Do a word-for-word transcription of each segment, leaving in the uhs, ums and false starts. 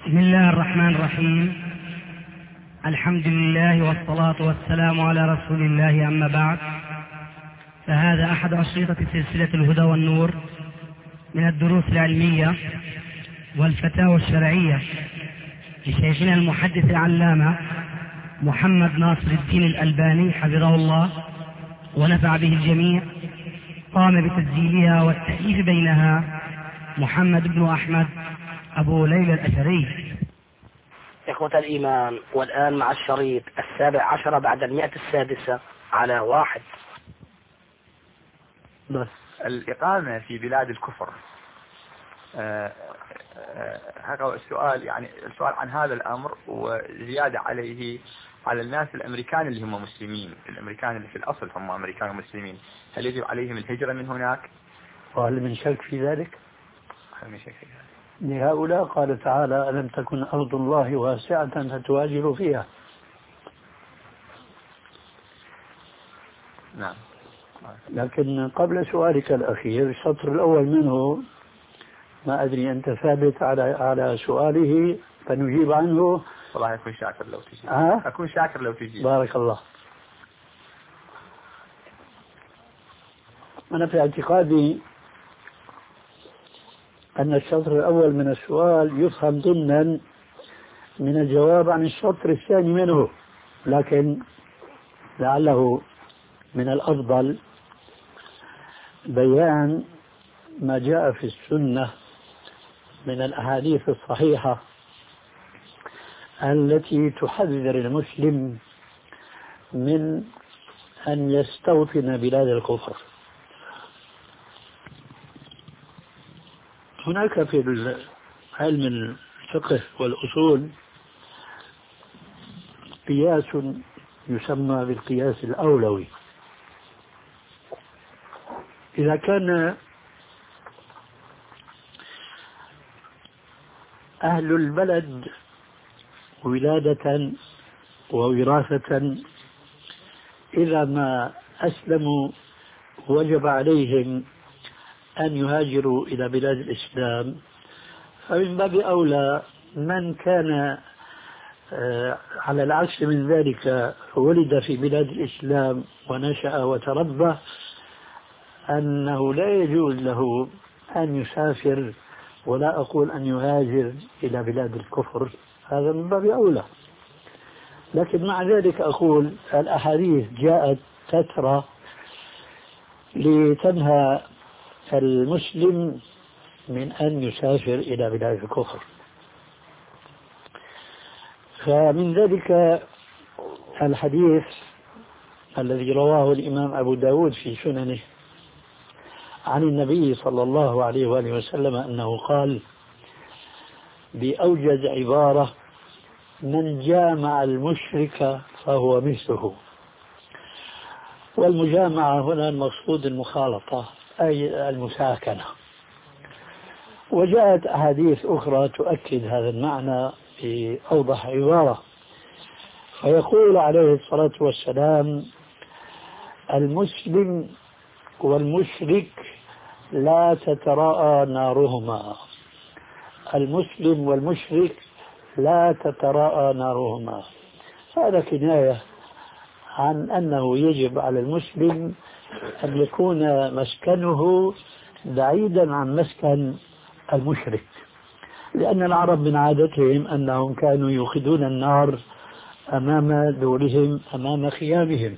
بسم الله الرحمن الرحيم. الحمد لله والصلاة والسلام على رسول الله، أما بعد، فهذا أحد أشرطة سلسلة الهدى والنور من الدروس العلمية والفتاوى الشرعية لشيخنا المحدث العلامة محمد ناصر الدين الألباني حفظه الله ونفع به الجميع. قام بتسجيلها والتأليف بينها محمد بن أحمد أبو ليلى الأثري. إخوة الإيمان، والآن مع الشريط السابع عشر بعد المئة السادسة على واحد. بس الإقامة في بلاد الكفر، آه آه هذا السؤال، يعني السؤال عن هذا الأمر وزيادة عليه على الناس الأمريكان اللي هم مسلمين، الأمريكان اللي في الأصل هم أمريكان مسلمين، هل يجب عليهم الهجرة من هناك؟ وهل من شك في ذلك؟ هل من شك في ذلك؟ لهؤلاء قال تعالى: ألم تكن أرض الله واسعة فتهاجروا فيها. نعم. لكن قبل سؤالك الأخير، السطر الأول منه ما أدري أنت ثابت على على سؤاله فنجيب عنه. والله أكون شاكر لو تجيب. أه؟ أكون شاكر لو تجيب. بارك الله. أنا في اعتقادي أن الشطر الأول من السؤال يفهم ضمنا من الجواب عن الشطر الثاني منه، لكن لعله من الأفضل بيان ما جاء في السنة من الأحاديث الصحيحة التي تحذر المسلم من أن يستوطن بلاد الكفر. هناك في علم الفقه والأصول قياس يسمى بالقياس الأولوي. إذا كان أهل البلد ولادة ووراثة إذا ما أسلموا وجب عليهم أن يهاجروا إلى بلاد الإسلام، فمن باب أولى من كان على العكس من ذلك ولد في بلاد الإسلام ونشأ وتربى أنه لا يجوز له أن يسافر، ولا أقول أن يهاجر إلى بلاد الكفر، هذا من باب أولى. لكن مع ذلك أقول الأحاديث جاءت تترى لتنهى المسلم من أن يسافر إلى بلاد الكفر. فمن ذلك الحديث الذي رواه الإمام أبو داود في سننه عن النبي صلى الله عليه وآله وسلم أنه قال بأوجز عبارة: من جامع المشرك فهو مثله. والمجامعة هنا المقصود المخالطة، أي المساكنة. وجاءت أحاديث أخرى تؤكد هذا المعنى بأوضح عبارة، فيقول عليه الصلاة والسلام: المسلم والمشرك لا تتراءى نارهما. المسلم والمشرك لا تتراءى نارهما. هذا كناية عن أنه يجب على المسلم أن يكون مسكنه بعيدا عن مسكن المشرك، لأن العرب من عادتهم أنهم كانوا يوقدون النار أمام دورهم، أمام خيامهم،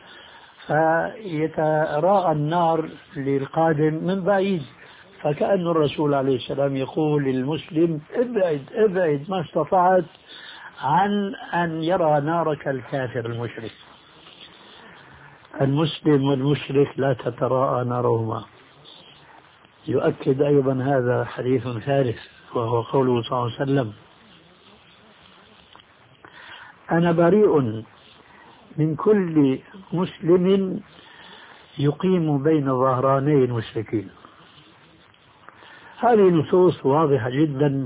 فيتراءى النار للقادم من بعيد، فكأن الرسول عليه السلام يقول للمسلم: ابعد ابعد ما استطعت عن أن يرى نارك الكافر المشرك. المسلم والمشرك لا تتراءى نارهما. يؤكد أيضا هذا حديث ثالث، وهو قوله صلى الله عليه وسلم: أنا بريء من كل مسلم يقيم بين ظهراني المشركين. هذه نصوص واضحة جدا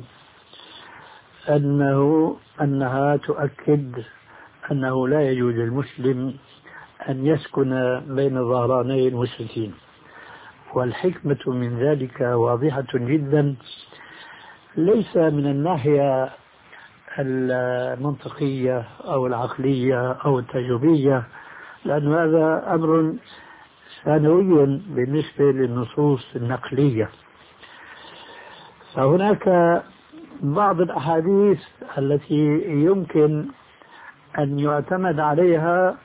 أنه أنها تؤكد أنه لا يجوز للمسلم أن يسكن بين ظهراني المشركين. والحكمة من ذلك واضحة جدا، ليس من الناحية المنطقية أو العقلية أو التجريبية، لأن هذا أمر ثانوي بالنسبة للنصوص النقلية. فهناك بعض الأحاديث التي يمكن أن يعتمد عليها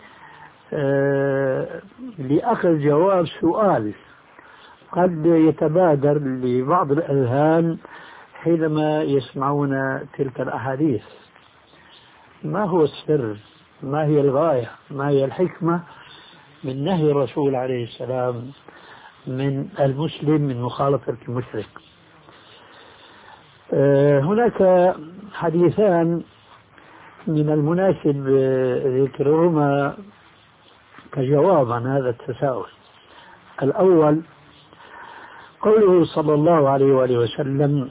لأخذ جواب سؤال قد يتبادر لبعض الأذهان حينما يسمعون تلك الأحاديث: ما هو السر؟ ما هي الغاية؟ ما هي الحكمة من نهي الرسول عليه السلام من المسلم من مخالطة المشرك؟ هناك حديثان من المناسب ذكرهما كجواب عن هذا التساؤل. الأول قوله صلى الله عليه وآله وسلم: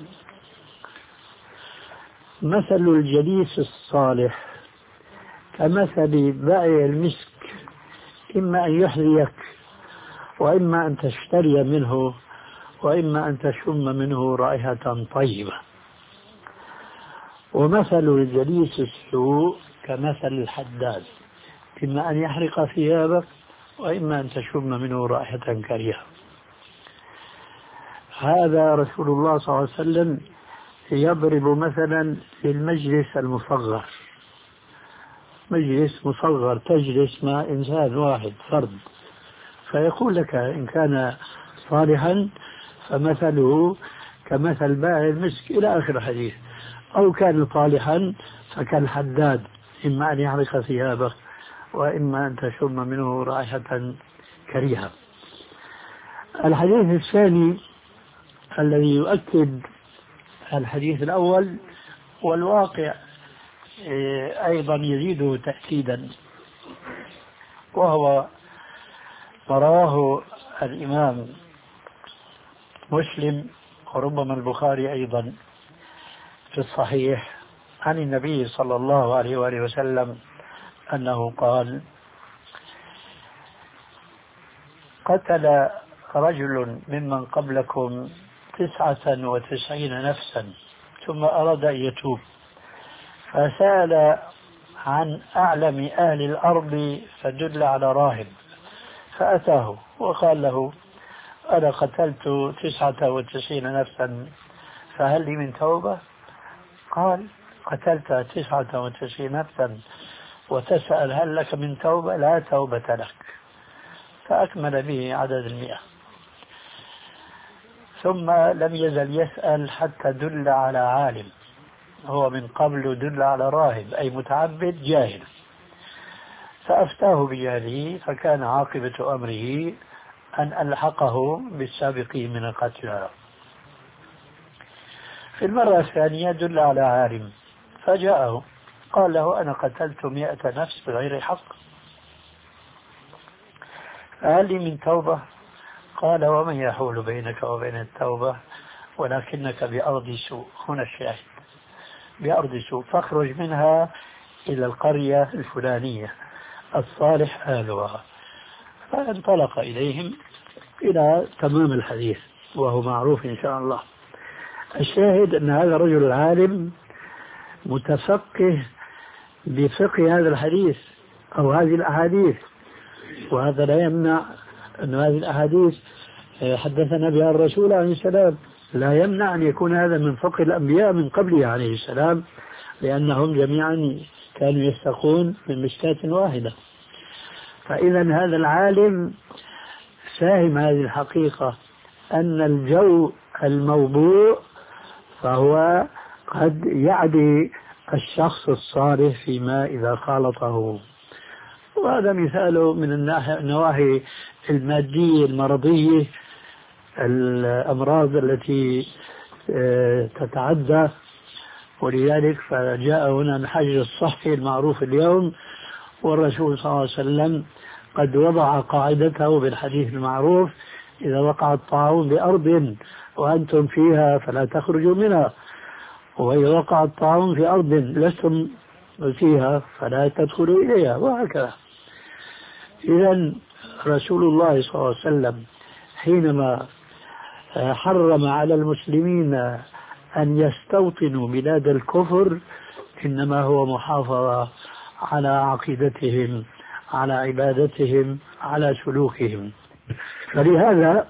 مثل الجليس الصالح كمثل بائع المسك، إما أن يحذيك وإما أن تشتري منه وإما أن تشم منه رائحة طيبة. ومثل الجليس السوء كمثل الحداد، إما أن يحرق ثيابك وإما أن تشم منه رائحة كريهة. هذا رسول الله صلى الله عليه وسلم يضرب مثلا للمجلس المصغر، مجلس مصغر تجلس مع إنسان واحد فرد، فيقول لك إن كان صالحا فمثله كمثل بائع المسك إلى آخر الحديث، أو كان طالحا فكالحداد، إما أن يحرق ثيابك وإما أن تشم منه رائحة كريهة. الحديث الثاني الذي يؤكد الحديث الأول والواقع أيضا يزيده تأكيدا، وهو ما رواه الإمام مسلم وربما البخاري أيضا في الصحيح عن النبي صلى الله عليه وآله وسلم أنه قال: قتل رجل ممن قبلكم تسعة وتسعين نفسا ثم أراد أن يتوب، فسأل عن أعلم أهل الأرض فدل على راهب، فأتاه وقال له: أنا قتلت تسعة وتسعين نفسا فهل لي من توبة؟ قال: قتلت تسعة وتسعين نفسا وتسأل هل لك من توبة؟ لا توبة لك. فأكمل به عدد المئة، ثم لم يزل يسأل حتى دل على عالم، هو من قبل دل على راهب أي متعبد جاهل، فأفتاه بجهله، فكان عاقبة أمره أن ألحقه بالسابقين من القتلى. في المرة الثانية دل على عالم فجاءه قال له: أنا قتلت مئة نفس بغير حق، فهل لي من توبة؟ قال: ومن يحول بينك وبين التوبة ولكنك بأرض سوء. هنا الشاهد: بأرض سوء، فاخرج منها إلى القرية الفلانية الصالح أهلها. فانطلق إليهم إلى تمام الحديث وهو معروف إن شاء الله. الشاهد أن هذا الرجل العالم متفقه بفقه هذا الحديث أو هذه الأحاديث، وهذا لا يمنع أن هذه الأحاديث حدثنا بها الرسول عليه السلام، لا يمنع أن يكون هذا من فقه الأنبياء من قبله عليه السلام، لأنهم جميعا كانوا يستقون من مشكاة واحدة. فإذا هذا العالم فاهم هذه الحقيقة أن الجو الموضوع فهو قد يعدي الشخص الصالح فيما إذا خالطه. وهذا مثاله من النواحي المادية المرضية، الأمراض التي تتعدى، ولذلك فجاء هنا الحجر الصحي المعروف اليوم، والرسول صلى الله عليه وسلم قد وضع قاعدته بالحديث المعروف: إذا وقع الطاعون بأرض وأنتم فيها فلا تخرجوا منها، وإذا وقع الطاعون في أرض لستم فيها فلا تدخلوا إليها، وهكذا. إذا رسول الله صلى الله عليه وسلم حينما حرم على المسلمين أن يستوطنوا بلاد الكفر إنما هو محافظة على عقيدتهم، على عبادتهم، على سلوكهم. فلهذا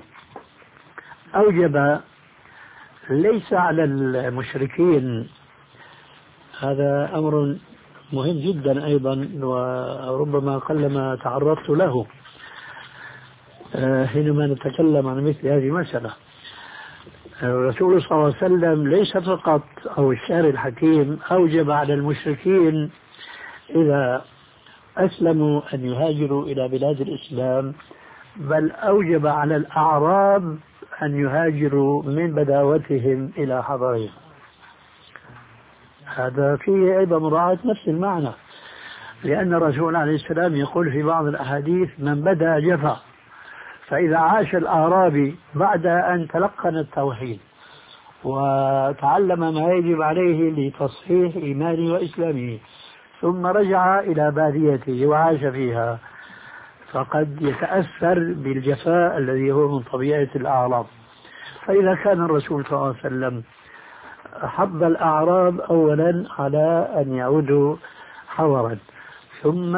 أوجب ليس على المشركين، هذا أمر مهم جدا أيضا وربما قلما تعرضت له حينما نتكلم عن مثل هذه المسألة. الرسول صلى الله عليه وسلم ليس فقط أو الشارع الحكيم أوجب على المشركين إذا أسلموا أن يهاجروا إلى بلاد الإسلام، بل أوجب على الأعراب أن يهاجروا من بداوتهم إلى حضرهم. هذا فيه أيضا مراعاة نفس المعنى، لأن الرسول عليه السلام يقول في بعض الأحاديث من بدأ جفا. فإذا عاش الأعرابي بعد أن تلقن التوحيد وتعلم ما يجب عليه لتصحيح إيمانه وإسلامه ثم رجع إلى باديته وعاش فيها، فقد يتأثر بالجفاء الذي هو من طبيعة الأعراب. فإذا كان الرسول صلى الله عليه وسلم حض الأعراب أولا على أن يعودوا حضرا، ثم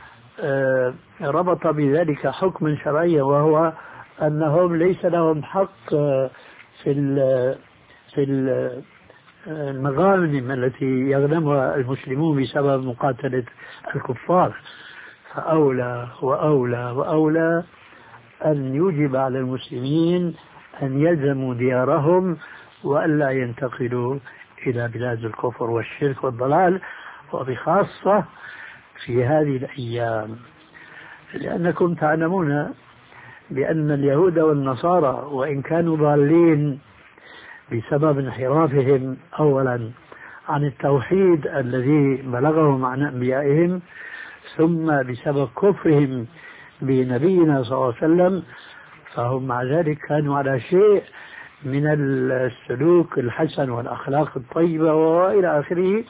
ربط بذلك حكما شرعيا، وهو أنهم ليس لهم حق في في المغانم التي يغنمها المسلمون بسبب مقاتلة الكفار، فأولى وأولى وأولى أن يوجب على المسلمين أن يلزموا ديارهم وألا ينتقلوا إلى بلاد الكفر والشرك والضلال، وبخاصة في هذه الأيام، لأنكم تعلمون بأن اليهود والنصارى وإن كانوا ضالين بسبب انحرافهم أولا عن التوحيد الذي بلغهم عن أنبيائهم، ثم بسبب كفرهم بنبينا صلى الله عليه وسلم، فهم مع ذلك كانوا على شيء من السلوك الحسن والأخلاق الطيبة وإلى آخره.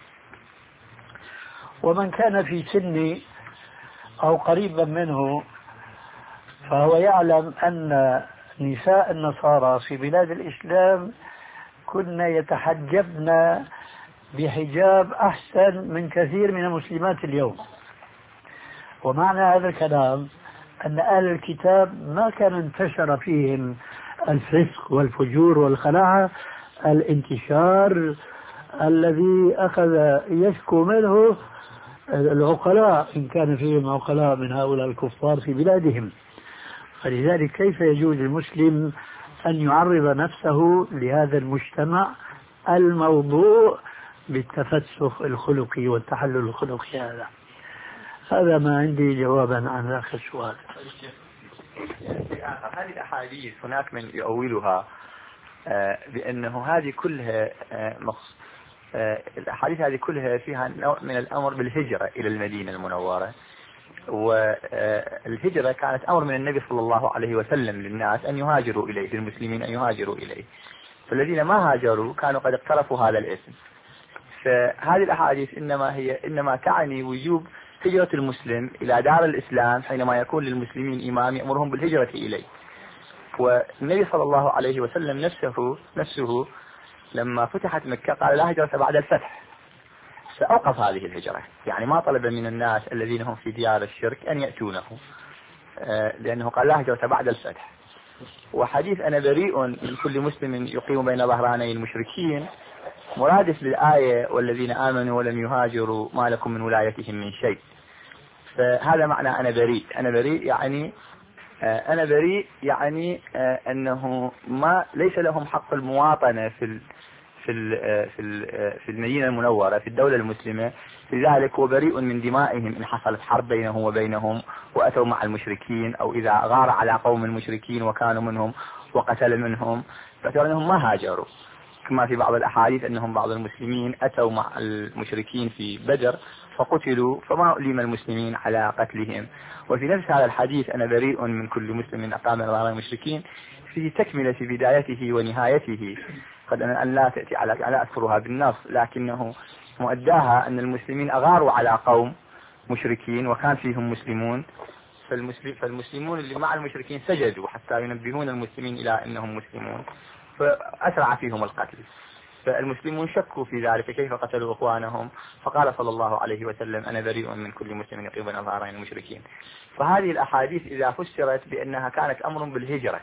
ومن كان في سني أو قريبا منه فهو يعلم أن نساء النصارى في بلاد الإسلام كن يتحجبن بحجاب أحسن من كثير من المسلمات اليوم. ومعنى هذا الكلام أن أهل الكتاب ما كان انتشر فيهم الفسق والفجور والخلاعة الانتشار الذي أخذ يشكو منه العقلاء، إن كان فيهم عقلاء من هؤلاء الكفار في بلادهم. فلذلك كيف يجوز للمسلم أن يعرض نفسه لهذا المجتمع الموضوع بالتفسخ الخلقي والتحلل الخلقي؟ هذا هذا ما عندي جوابا عن ذاك السؤال. هذه الأحاديث هناك من يؤولها بأنه هذه كلها مخص... الأحاديث هذه كلها فيها نوع من الأمر بالهجرة إلى المدينة المنورة، والهجرة كانت أمر من النبي صلى الله عليه وسلم للناس أن يهاجروا إليه، للمسلمين أن يهاجروا إليه، فالذين ما هاجروا كانوا قد اقترفوا هذا الاسم. فهذه الأحاديث إنما هي إنما تعني وجوب هجرة المسلم إلى دار الإسلام حينما يكون للمسلمين إمام يأمرهم بالهجرة إليه. والنبي صلى الله عليه وسلم نفسه نفسه لما فتحت مكة قال لا هجرة بعد الفتح، فأوقف هذه الهجرة، يعني ما طلب من الناس الذين هم في ديار الشرك أن يأتونه، لأنه قال لا هجرة بعد الفتح. وحديث أنا بريء من كل مسلم يقيم بين ظهراني المشركين مرادف للآية والذين آمنوا ولم يهاجروا ما لكم من ولايتهم من شيء. فهذا معنى أنا بريء. أنا بريء يعني أنا بريء يعني أنه ما ليس لهم حق المواطنة في ال في ال في ال في المدينة المنورة في الدولة المسلمة، لذلك هو بريء من دمائهم إن حصلت حرب بينه وبينهم وأتوا مع المشركين، أو إذا غار على قوم المشركين وكانوا منهم وقتل منهم، فاعتبر أنهم ما هاجروا. كما في بعض الأحاديث أنهم بعض المسلمين أتوا مع المشركين في بدر فقتلوا فما أليم المسلمين على قتلهم. وفي نفس هذا الحديث أنا بريء من كل مسلم أقام على المشركين في تكملة في بدايته ونهايته، قد أن لا تأتي على لا أذكرها بالنص، لكنه مؤداها أن المسلمين أغاروا على قوم مشركين وكان فيهم مسلمون، فالمسلم فالمسلمون اللي مع المشركين سجدوا حتى ينبهون المسلمين إلى أنهم مسلمون، فأسرع فيهم القتل. فالمسلمون شكوا في ذلك كيف قتلوا إخوانهم، فقال صلى الله عليه وسلم أنا بريء من كل مسلم يقيم بين ظهرين المشركين. فهذه الأحاديث إذا فسرت بأنها كانت أمر بالهجرة،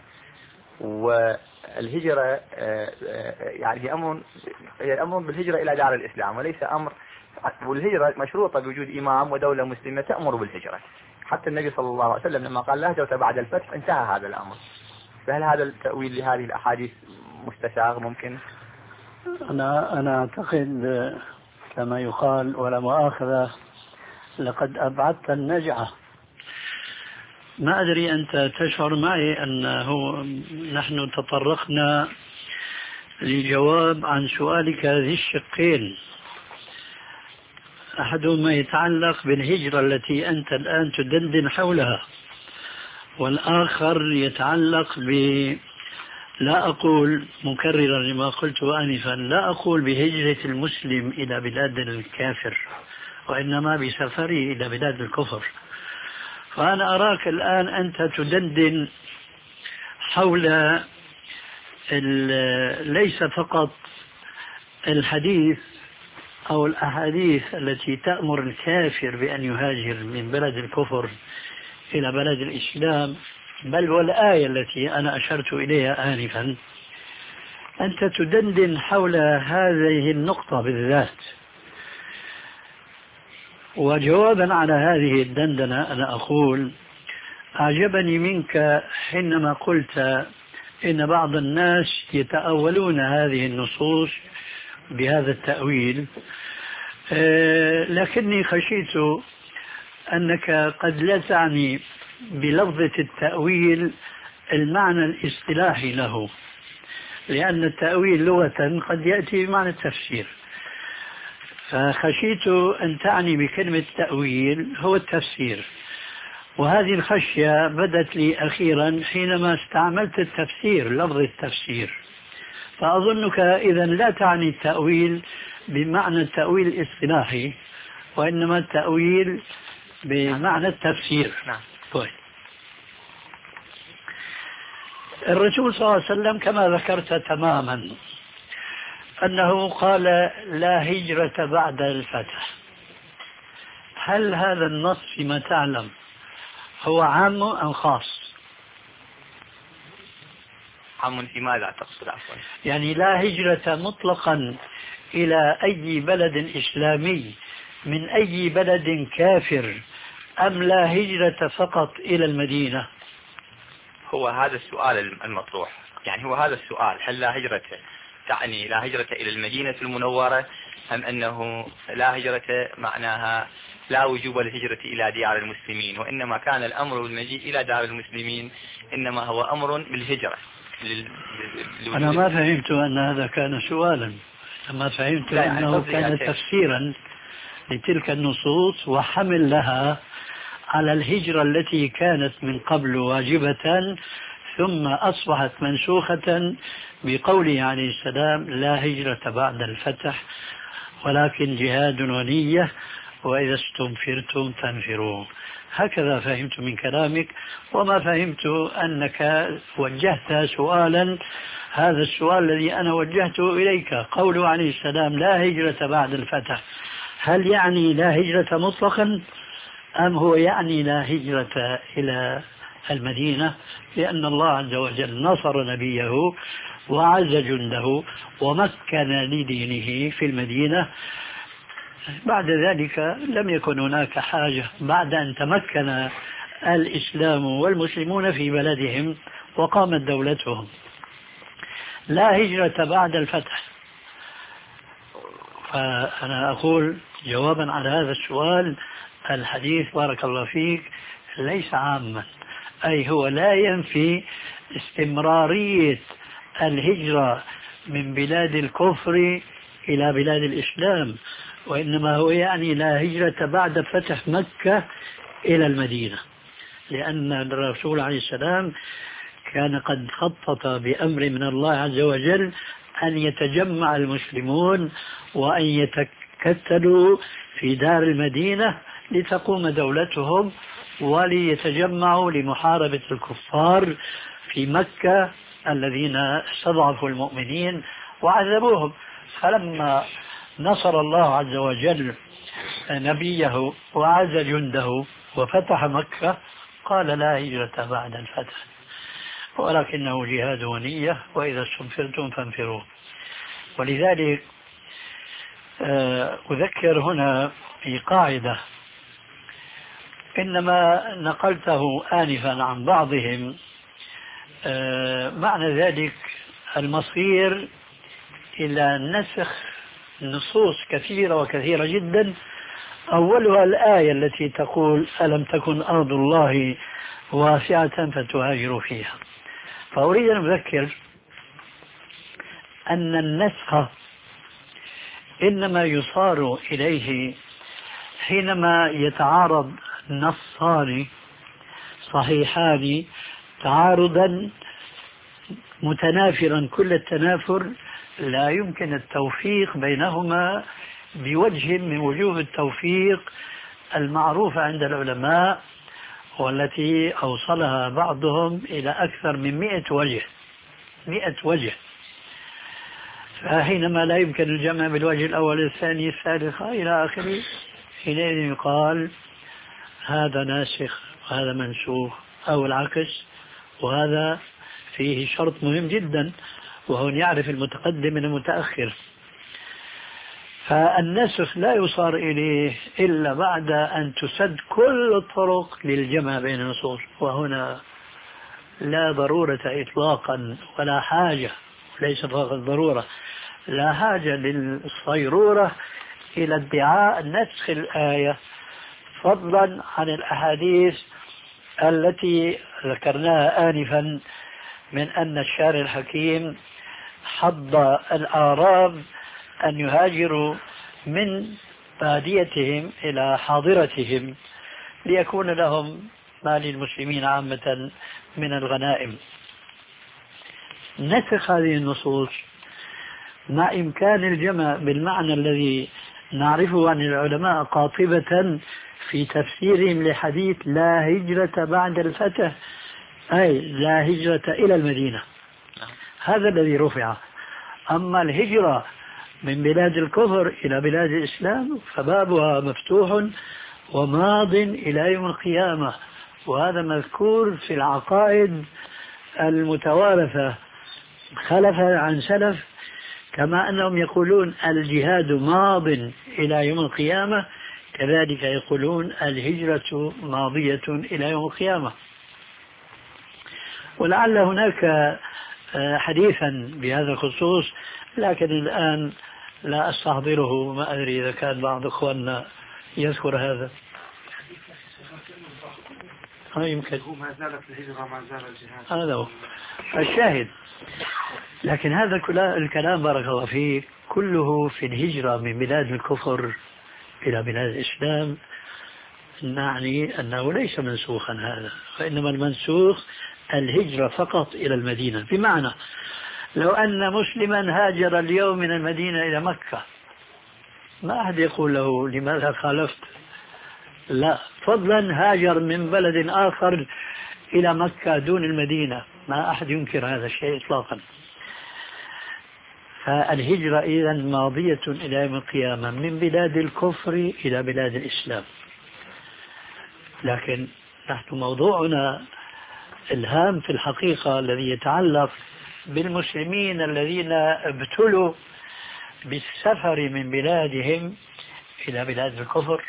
والهجرة يعني هي أمر هي أمر بالهجرة إلى دار الإسلام وليس أمر، والهجرة مشروطة بوجود إمام ودولة مسلمة تأمر بالهجرة. حتى النبي صلى الله عليه وسلم لما قال لا هجرة بعد الفتح انتهى هذا الأمر. فهل هذا التأويل لهذه الأحاديث مستساغ ممكن؟ أنا أنا أعتقد كما يقال ولا مؤاخذة لقد أبعدت النجعة. ما أدري أنت تشعر معي أنه نحن تطرقنا لجواب عن سؤالك ذي الشقين، أحدهما يتعلق بالهجرة التي أنت الآن تدندن حولها، والآخر يتعلق ب لا أقول مكررا لما قلت آنفا، لا أقول بهجرة المسلم إلى بلاد الكافر، وإنما بسفره إلى بلاد الكفر. فأنا أراك الآن أنت تدندن حول ليس فقط الحديث أو الأحاديث التي تأمر الكافر بأن يهاجر من بلد الكفر إلى بلد الإسلام، بل والآية التي أنا أشرت إليها آنفا. أنت تدندن حول هذه النقطة بالذات، وجوابا على هذه الدندنة أنا أقول أعجبني منك حينما قلت إن بعض الناس يتأولون هذه النصوص بهذا التأويل، لكني خشيت أنك قد لا تعني بلفظة التأويل المعنى الاصطلاحي له، لأن التأويل لغة قد يأتي بمعنى التفسير، فخشيت أن تعني بكلمة تأويل هو التفسير. وهذه الخشية بدت لي أخيرا حينما استعملت التفسير، لفظ التفسير. فأظنك إذا لا تعني التأويل بمعنى التأويل الاصطلاحي، وإنما التأويل بمعنى التفسير. نعم. طيب. الرسول صلى الله عليه وسلم كما ذكرت تماما أنه قال لا هجرة بعد الفتح. هل هذا النص فيما تعلم هو عام أم خاص؟ عام في ماذا تقصد عفوا؟ يعني لا هجرة مطلقا إلى أي بلد إسلامي من أي بلد كافر، أم لا هجرة فقط إلى المدينة؟ هو هذا السؤال المطروح، يعني هو هذا السؤال، هل لا هجرة تعني لا هجرة إلى المدينة المنورة، أم أنه لا هجرة معناها لا وجوب للهجرة إلى ديار المسلمين، وإنما كان الأمر بالمجيء إلى دار المسلمين إنما هو أمر بالهجرة لل... أنا ما فهمت أن هذا كان سؤالا، ما فهمت أنه كان تفسيرا لتلك النصوص وحمل لها على الهجرة التي كانت من قبل واجبة ثم أصبحت منسوخة بقوله عليه السلام لا هجرة بعد الفتح ولكن جهاد ونية وإذا استنفرتم فانفروا. هكذا فهمت من كلامك، وما فهمت أنك وجهت سؤالا، هذا السؤال الذي أنا وجهته إليك قوله عليه السلام لا هجرة بعد الفتح، هل يعني لا هجرة مطلقا أم هو يعني لا هجرة إلى المدينة؟ لأن الله عز وجل نصر نبيه وعز جنده ومكن لدينه في المدينة، بعد ذلك لم يكن هناك حاجة بعد أن تمكن الإسلام والمسلمون في بلدهم وقامت دولتهم. لا هجرة بعد الفتح. فأنا أقول جوابا على هذا السؤال الحديث بارك الله فيك ليس عاما، أي هو لا ينفي استمرارية الهجرة من بلاد الكفر إلى بلاد الإسلام، وإنما هو يعني لا هجرة بعد فتح مكة إلى المدينة، لأن الرسول عليه السلام كان قد خطط بأمر من الله عز وجل أن يتجمع المسلمون وأن يتكتلوا في دار المدينة لتقوم دولتهم وليتجمعوا لمحاربة الكفار في مكة الذين استضعفوا المؤمنين وعذبوهم. فلما نصر الله عز وجل نبيه وعز جنده وفتح مكة قال لا هجرة بعد الفتح ولكنه جهاد ونية وإذا استنفرتم فانفروا. ولذلك أذكر هنا في قاعدة إنما نقلته آنفا عن بعضهم معنى ذلك المصير إلى نسخ نصوص كثيرة وكثيرة جدا، أولها الآية التي تقول ألم تكن أرض الله واسعة فتهاجروا فيها. فأريد أن أذكر أن النسخ إنما يصار إليه حينما يتعارض نصان صحيحان تعارضا متنافرا كل التنافر لا يمكن التوفيق بينهما بوجه من وجوه التوفيق المعروفة عند العلماء والتي أوصلها بعضهم إلى أكثر من مئة وجه مئة وجه. فحينما لا يمكن الجمع بالوجه الأول الثاني الثالث إلى آخره حينئذ يقال هذا ناسخ وهذا منسوخ أو العكس. وهذا فيه شرط مهم جدا وهو أن يعرف المتقدم من المتأخر. فالنسخ لا يصار إليه إلا بعد أن تسد كل الطرق للجمع بين النصوص، وهنا لا ضرورة إطلاقا ولا حاجة، ليس فقط ضرورة، لا حاجة للصيرورة إلى ادعاء نسخ الآية فضلا عن الأحاديث التي ذكرناها آنفا من أن الشارع الحكيم حض الأعراب أن يهاجروا من باديتهم إلى حاضرتهم ليكون لهم ما للمسلمين عامة من الغنائم. نسخ هذه النصوص مع إمكان الجمع بالمعنى الذي نعرفه عن العلماء قاطبة في تفسيرهم لحديث لا هجرة بعد الفتح، أي لا هجرة إلى المدينة، هذا الذي رفع. أما الهجرة من بلاد الكفر إلى بلاد الإسلام فبابها مفتوح وماض إلى يوم القيامة، وهذا مذكور في العقائد المتوارثة خلفا عن سلف، كما أنهم يقولون الجهاد ماض إلى يوم القيامة كذلك يقولون الهجرة ماضية إلى يوم القيامة. ولعل هناك حديثا بهذا الخصوص لكن الآن لا أستحضره، ما أدري إذا كان بعض أخواننا يذكر هذا. ها يمكن ما زالت الهجرة ما زال الجهاد، هذا هو الشاهد. لكن هذا الكلام بارك الله فيك كله في الهجرة من بلاد الكفر إلى بلاد الإسلام، نعني أنه ليس منسوخا هذا، وإنما المنسوخ الهجرة فقط إلى المدينة. بمعنى لو أن مسلما هاجر اليوم من المدينة إلى مكة ما أحد يقول له لماذا خالفت، لا، فضلا هاجر من بلد آخر إلى مكة دون المدينة ما أحد ينكر هذا الشيء إطلاقا. فالهجرة إذا ماضية إلى يوم القيامة من بلاد الكفر إلى بلاد الإسلام. لكن نحن موضوعنا الهام في الحقيقة الذي يتعلق بالمسلمين الذين ابتلوا بالسفر من بلادهم إلى بلاد الكفر.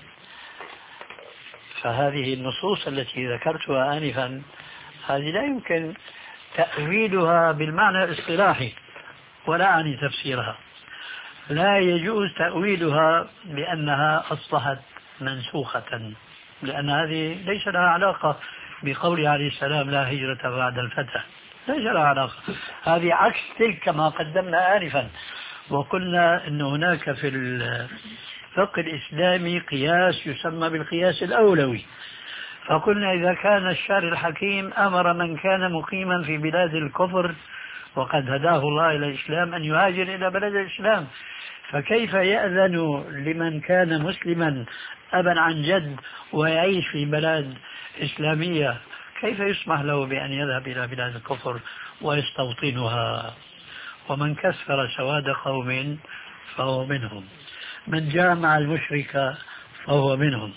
فهذه النصوص التي ذكرتها آنفا هذه لا يمكن تأويلها بالمعنى الاصطلاحي ولا عني تفسيرها، لا يجوز تأويلها بأنها أصبحت منسوخة، لأن هذه ليس لها علاقة بقوله عليه السلام لا هجرة بعد الفتح، ليس لها علاقة، هذه عكس تلك كما قدمنا آنفا. وقلنا أن هناك في الفقه الإسلامي قياس يسمى بالقياس الأولوي، فقلنا إذا كان الشارع الحكيم أمر من كان مقيما في بلاد الكفر وقد هداه الله إلى الإسلام أن يهاجر إلى بلد الإسلام، فكيف يأذن لمن كان مسلما أبا عن جد ويعيش في بلاد إسلامية، كيف يسمح له بأن يذهب إلى بلاد الكفر ويستوطنها؟ ومن كسر سواد قوم فهو منهم، من جامع المشرك فهو منهم.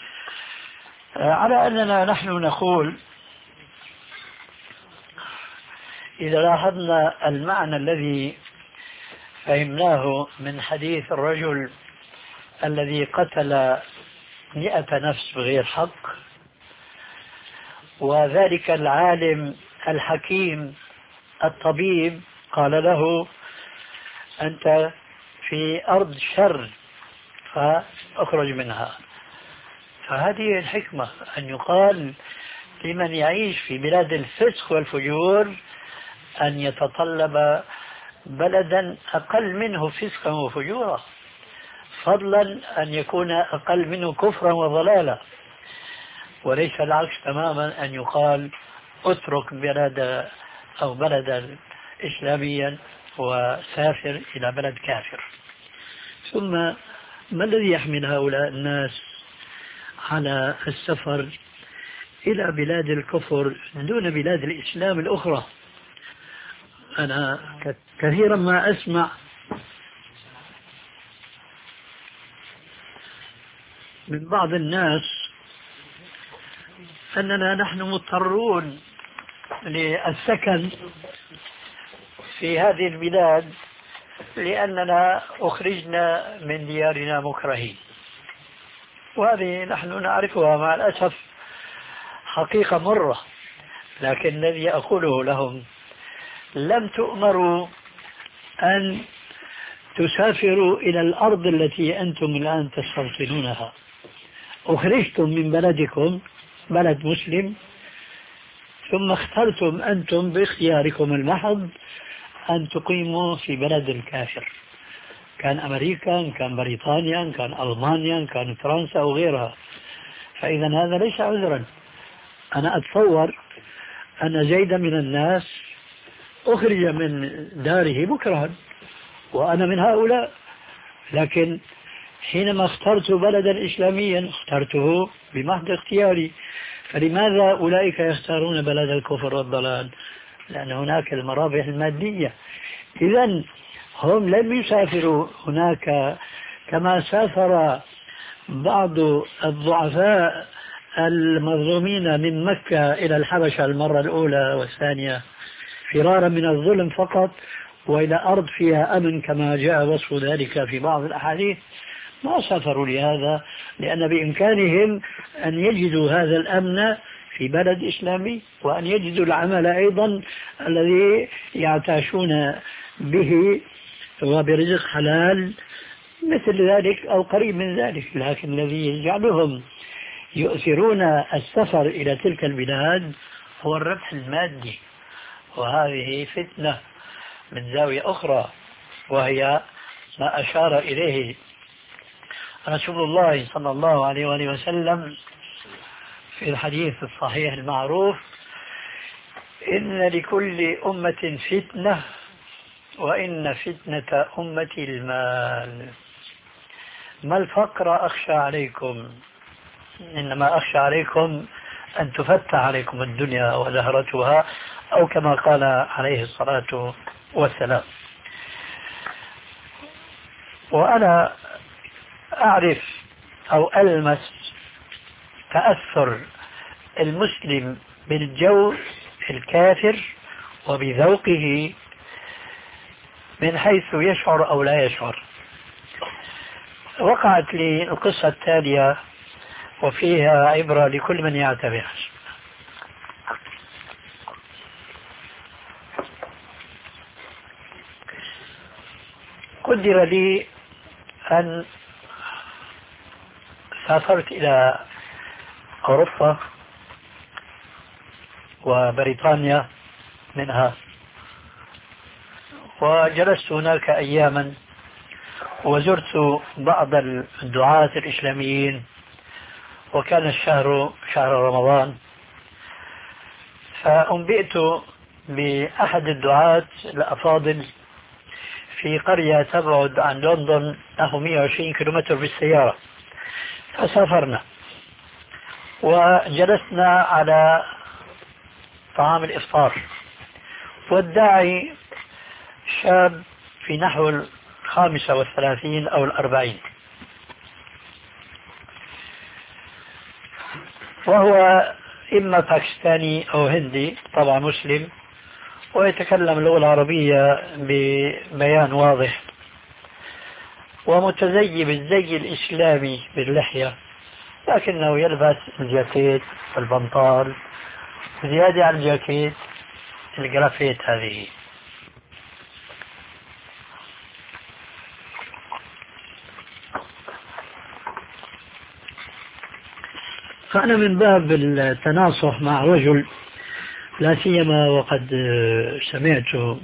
على أننا نحن نقول إذا لاحظنا المعنى الذي فهمناه من حديث الرجل الذي قتل مئة نفس بغير حق، وذلك العالم الحكيم الطبيب قال له أنت في أرض شر فأخرج منها. فهذه الحكمة أن يقال لمن يعيش في بلاد الفسق والفجور أن يتطلب بلدا أقل منه فسقا وفجورا، فضلا أن يكون أقل منه كفرا وضلالا، وليس العكس تماما أن يقال اترك بلد أو بلدا إسلاميا وسافر إلى بلد كافر. ثم ما الذي يحمل هؤلاء الناس على السفر إلى بلاد الكفر دون بلاد الإسلام الأخرى؟ أنا كثيرا ما أسمع من بعض الناس أننا نحن مضطرون للسكن في هذه البلاد لأننا أخرجنا من ديارنا مكرهين، وهذه نحن نعرفها مع الأسف حقيقة مرة. لكن الذي أقوله لهم لم تؤمروا أن تسافروا إلى الأرض التي أنتم الآن تستوطنونها، أخرجتم من بلدكم بلد مسلم ثم اخترتم أنتم باختياركم المحض أن تقيموا في بلد الكافر، كان أمريكا، كان بريطانيا، كان ألمانيا، كان فرنسا أو غيرها. فإذا هذا ليس عذرا. أنا أتصور أن زيدا من الناس أخرج من داره مكرها وأنا من هؤلاء، لكن حينما اخترت بلدا إسلاميا اخترته بمحض اختياري. فلماذا أولئك يختارون بلد الكفر والضلال؟ لأن هناك المرابح المادية. إذن هم لم يسافروا هناك كما سافر بعض الضعفاء المظلومين من مكة إلى الحبشة المرة الأولى والثانية فرارا من الظلم فقط وإلى أرض فيها أمن كما جاء وصف ذلك في بعض الأحاديث. ما سافروا لهذا، لأن بإمكانهم أن يجدوا هذا الأمن في بلد إسلامي وأن يجدوا العمل أيضا الذي يعتاشون به وبرزق حلال مثل ذلك أو قريب من ذلك. لكن الذي يجعلهم يؤثرون السفر إلى تلك البلاد هو الربح المادي، وهذه فتنة من زاوية أخرى، وهي ما أشار إليه رسول الله صلى الله عليه وآله وسلم في الحديث الصحيح المعروف: إن لكل أمة فتنة وإن فتنة أمتي المال. ما الفقر أخشى عليكم، إنما أخشى عليكم أن تفتح عليكم الدنيا وزهرتها، أو كما قال عليه الصلاة والسلام. وأنا أعرف أو ألمس تأثر المسلم بالجو الكافر وبذوقه من حيث يشعر أو لا يشعر. وقعت لي القصة التالية وفيها عبرة لكل من يعتبر. قدر لي أن سافرت إلى أوروبا وبريطانيا منها، وجلست هناك أياما وزرت بعض الدعاة الإسلاميين، وكان الشهر شهر رمضان. فأنبئت بأحد الدعاة الأفاضل في قرية تبعد عن لندن نحو مئة وعشرين كيلومتر بالسيارة، فسافرنا وجلسنا على طعام الإفطار، والداعي شاب في نحو الخامسة والثلاثين أو الأربعين، وهو إما باكستاني أو هندي، طبعا مسلم، ويتكلم اللغة العربية ببيان واضح، ومتزي بالزي الإسلامي باللحية، لكنه يلبس الجاكيت والبنطال، زيادة عن الجاكيت الجرافيت هذه. فأنا من باب التناصح مع رجل، لا سيما وقد سمعت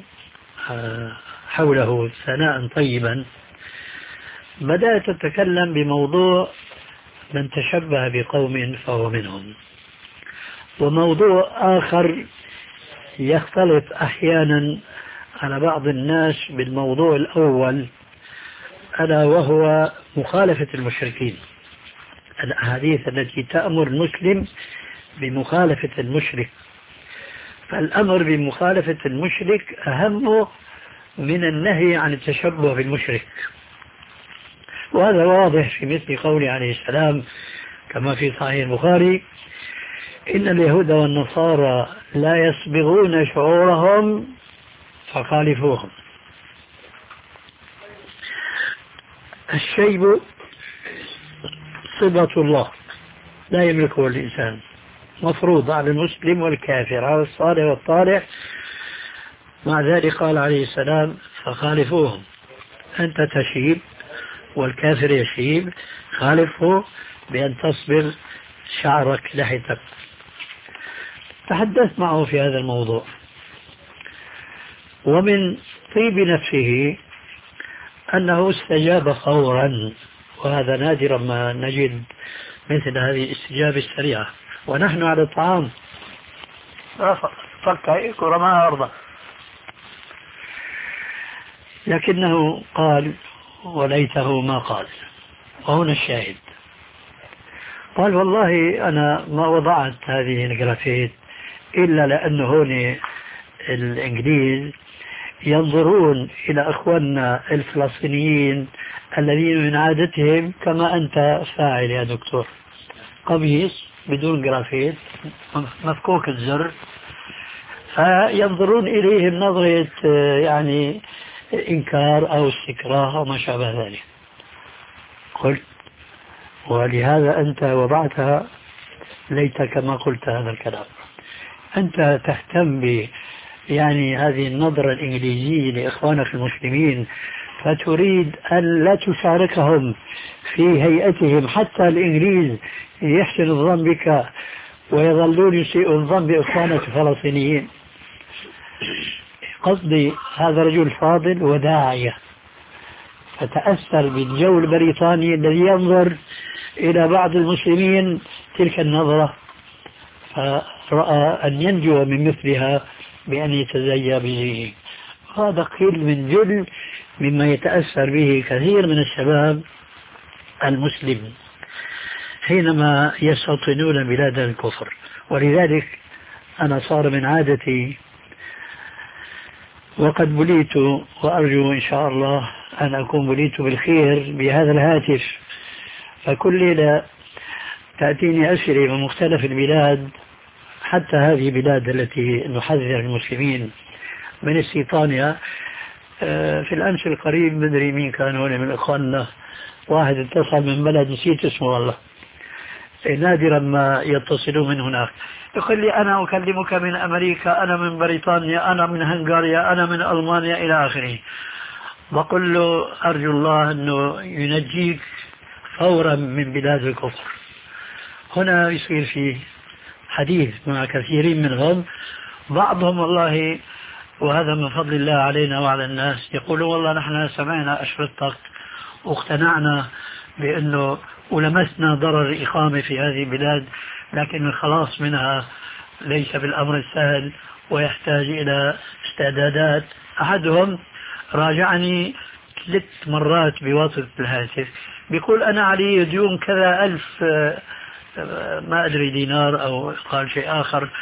حوله ثناء طيبا، بدأت أتكلم بموضوع من تشبه بقوم فهو منهم، وموضوع آخر يختلف أحيانا على بعض الناس بالموضوع الأول، ألا وهو مخالفة المشركين، الأحاديث التي تأمر المسلم بمخالفة المشرك. فالأمر بمخالفة المشرك أهم من النهي عن التشبه بالمشرك، وهذا واضح في مثل قوله عليه السلام كما في صحيح البخاري: إن اليهود والنصارى لا يصبغون شعورهم فخالفوهم. الشيب صبغة الله لا يملكه الإنسان، مفروض على المسلم والكافر، على الصالح والطالح. مع ذلك قال عليه السلام: فخالفوهم. أنت تشيب والكافر يشيب، خالفه بأن تصبغ شعرك لحيتك. تحدثت معه في هذا الموضوع، ومن طيب نفسه أنه استجاب فورا، وهذا نادرا ما نجد مثل هذه الاستجابة السريعة، ونحن على الطعام فك هيك ورماها أرضا. لكنه قال وليته ما قال، وهنا الشاهد. قال: والله أنا ما وضعت هذه الجرافيت إلا لأنه هون الإنجليز ينظرون إلى أخواننا الفلسطينيين الذين من عادتهم كما أنت فاعل يا دكتور، قميص بدون جرافيت مفكوك الزر، فينظرون إليهم نظرة يعني إنكار أو استكراه أو ما شابه ذلك. قلت: ولهذا أنت وضعتها، ليت كما قلت هذا الكلام. أنت تهتم ب يعني هذه النظرة الإنجليزية لإخوانك المسلمين، فتريد أن لا تشاركهم في هيئتهم، حتى الإنجليز يحسن الظن بك ويظلون يسيئوا الظن بإخوانك الفلسطينيين. قصدي هذا رجل فاضل وداعية، فتأثر بالجو البريطاني الذي ينظر إلى بعض المسلمين تلك النظرة، فرأى أن ينجو من مثلها بأن يتزيى به. هذا قيل من جل مما يتأثر به كثير من الشباب المسلم حينما يستوطنون بلاد الكفر. ولذلك أنا صار من عادتي، وقد بليت وأرجو إن شاء الله أن أكون بليت بالخير بهذا الهاتف، فكل ليلة تأتيني أسئلة من مختلف البلاد، حتى هذه البلاد التي نحذر المسلمين من استيطانها. في الأمس القريب مدري مين كان هنا من إخواننا، واحد اتصل من بلد نسيت اسمه والله، نادرا ما يتصلون من هناك، يقول لي: أنا أكلمك من أمريكا، أنا من بريطانيا، أنا من هنغاريا، أنا من ألمانيا إلى آخره. بقول له: أرجو الله أنه ينجيك فورا من بلاد الكفر. هنا يصير في حديث مع كثيرين منهم، بعضهم والله وهذا من فضل الله علينا وعلى الناس يقولون: والله نحن سمعنا أشرطتك واقتنعنا بأنه ولمسنا ضرر الإقامة في هذه البلاد، لكن الخلاص منها ليس بالأمر السهل ويحتاج إلى استعدادات. أحدهم راجعني ثلاث مرات بواسطة الهاتف، بيقول: أنا علي ديون كذا ألف ما أدري دينار أو قال شيء آخر،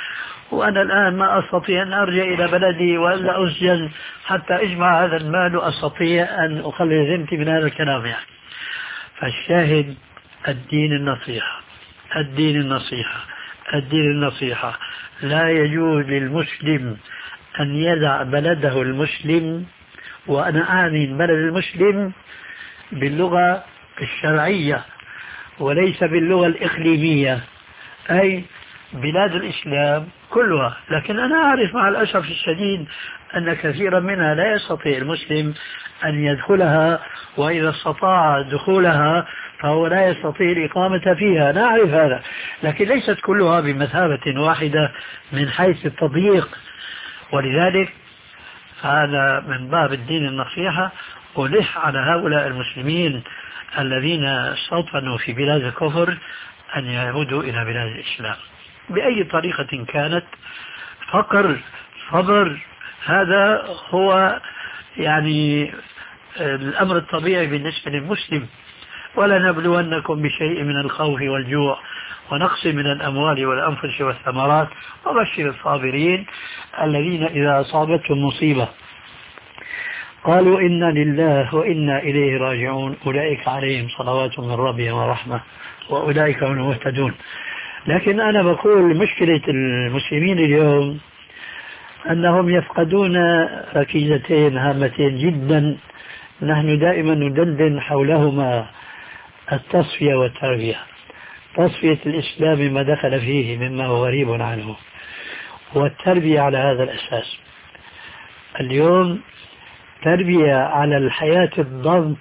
وأنا الآن ما أستطيع أن أرجع إلى بلدي وألا أسجن حتى أجمع هذا المال وأستطيع أن أخلي ذمتي من هذا الكلام يعني. فالشاهد الدين النصيحة، الدين النصيحة، الدين النصيحة. لا يجوز للمسلم أن يدع بلده المسلم، وأنا أعني البلد المسلم باللغة الشرعية وليس باللغة الإقليمية، أي بلاد الإسلام كلها. لكن أنا أعرف مع الأسف الشديد أن كثيرا منها لا يستطيع المسلم أن يدخلها، وإذا استطاع دخولها فهو لا يستطيع الإقامة فيها، نعرف هذا. لكن ليست كلها بمثابة واحدة من حيث التضييق، ولذلك هذا من باب الدين النصيحة. ألح على هؤلاء المسلمين الذين استوطنوا في بلاد الكفر أن يعودوا إلى بلاد الإسلام بأي طريقة كانت. فقر، صبر، هذا هو يعني الأمر الطبيعي بالنسبة للمسلم. ولا نبلونكم بشيء من الخوف والجوع ونقص من الأموال والأنفس والثمرات وبشر الصابرين الذين إذا أصابتهم مصيبة قالوا إنا لله وإنا إليه راجعون أولئك عليهم صلوات من ربهم ورحمة وأولئك هم المهتدون. لكن أنا بقول مشكلة المسلمين اليوم أنهم يفقدون ركيزتين هامتين جدا نحن دائما ندندن حولهما: التصفية والتربية. تصفية الإسلام ما دخل فيه مما هو غريب عنه، والتربية على هذا الأساس. اليوم تربية على الحياة الضنك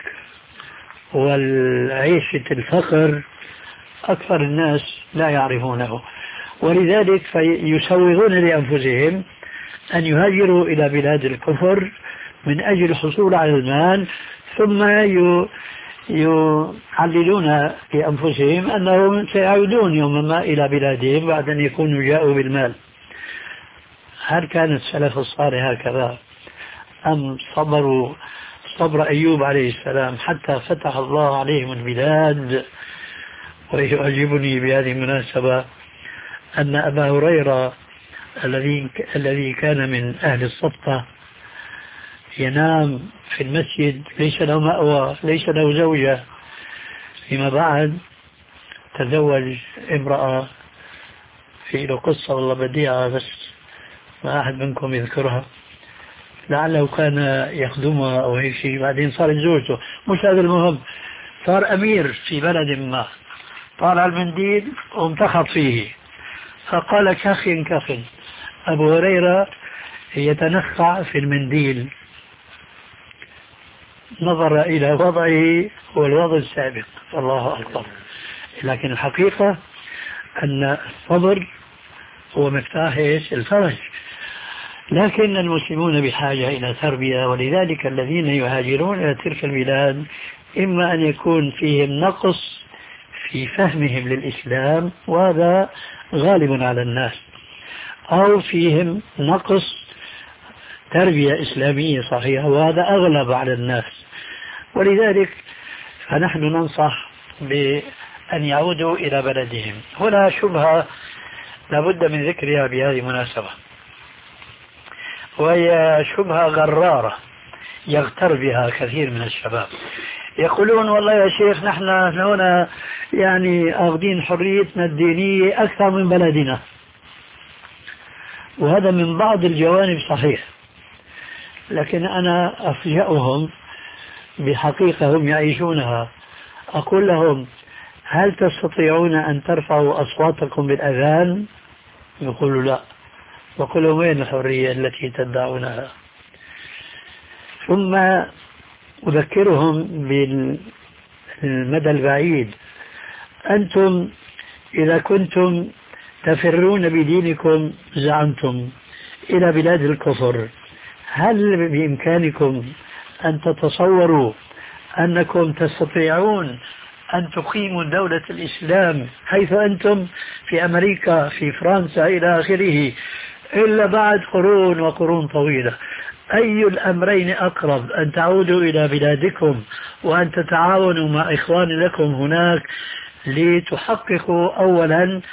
والعيشة الفقر أكثر الناس لا يعرفونه، ولذلك يسوغون لأنفسهم أن يهاجروا إلى بلاد الكفر من أجل الحصول على المال، ثم يعللون لأنفسهم أنهم سيعودون يوما ما إلى بلادهم بعد أن يكونوا جاءوا بالمال. هل كان السلف الصالح هكذا أم صبروا صبر أيوب عليه السلام حتى فتح الله عليهم البلاد؟ ويعجبني بهذه المناسبة أن أبا هريرة الذي الذي كان من أهل الصفة ينام في المسجد، ليس له مأوى، ليس له زوجة. فيما بعد تزوج امرأة، في له قصة والله بديعة بس ما أحد منكم يذكرها، لعله كان يخدمها أو هيك شيء، بعدين صارت زوجته، مش هذا المهم. صار أمير في بلد ما، طالع المنديل وامتخط فيه، فقال كخ كخ. أبو هريرة يتنخع في المنديل، نظر إلى وضعه والوضع السابق، الله أكبر. لكن الحقيقة أن الصبر هو مفتاح الفرج. لكن المسلمون بحاجة إلى تربية، ولذلك الذين يهاجرون إلى تلك البلاد إما أن يكون فيهم نقص في فهمهم للإسلام، وهذا غالب على الناس، أو فيهم نقص تربية إسلامية صحيحة، وهذا أغلب على الناس. ولذلك فنحن ننصح بأن يعودوا إلى بلدهم. هنا شبهة لابد من ذكرها بهذه المناسبة، وهي شبهة غرارة يغتر بها كثير من الشباب. يقولون والله يا شيخ نحن هنا يعني أخذين حريتنا الدينية أكثر من بلدنا، وهذا من بعض الجوانب صحيح، لكن أنا أفجأهم بحقيقة هم يعيشونها. أقول لهم: هل تستطيعون أن ترفعوا أصواتكم بالأذان؟ يقولوا لا. وقل لهم: وين الحرية التي تدعونها؟ ثم أذكرهم بالمدى البعيد: أنتم إذا كنتم تفرون بدينكم زعمتم إلى بلاد الكفر، هل بإمكانكم أن تتصوروا أنكم تستطيعون أن تقيموا دولة الإسلام حيث أنتم في أمريكا، في فرنسا إلى آخره، إلا بعد قرون وقرون طويلة؟ أي الأمرين أقرب، أن تعودوا إلى بلادكم وأن تتعاونوا مع إخوان لكم هناك لتحققوا أولا